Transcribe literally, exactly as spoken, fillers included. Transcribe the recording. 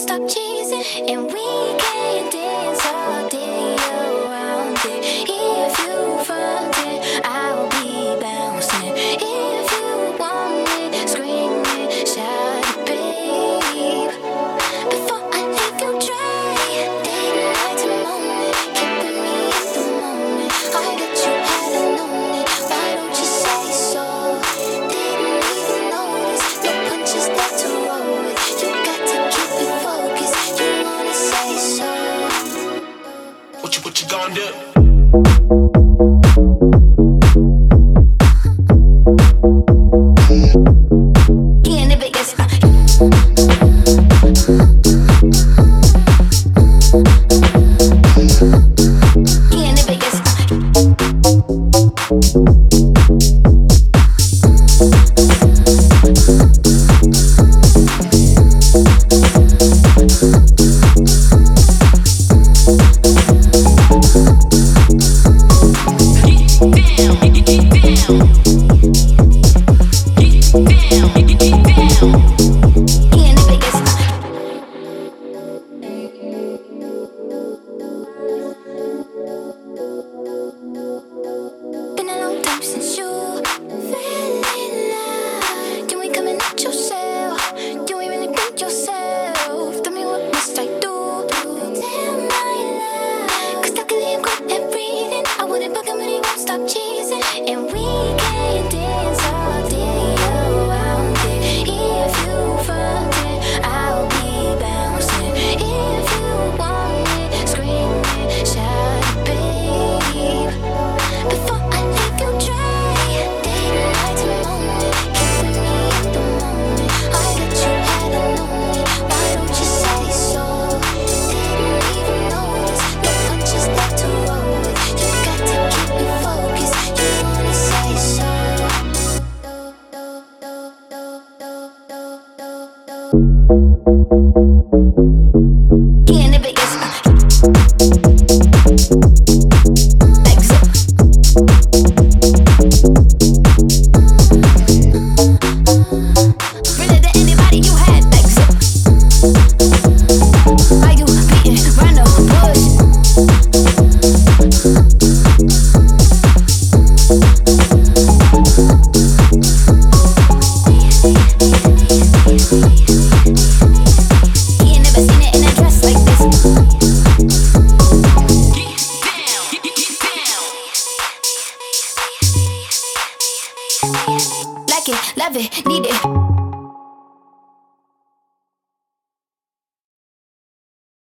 stop cheesing, and we can dance all day around it. If you front it, I'll be bouncing. If you want it, scream it, shout it, babe. Before I leave you dry, daylight to moment, keeping me in the moment. I bet you hadn't known it. Why don't you say so? Didn't even notice. No punches there to roll with. You got to keep it focused. You wanna say so? What you what you gonna do? Stop cheesing, and we can dance all day around it. If you front it, I'll be bouncing. If you want it, scream it, shout it, babe. Before I leave you dry, daylight to moment, keeping me in the moment. I bet you hadn't known it. Why don't you say so? Didn't even notice. No punches there to roll with. You got to keep it focused. You wanna say so? Can the biggest exit. Really to anybody you had exit. Are you beating around the bush? You ain't never seen it in a dress like this. Like it, love it, need it.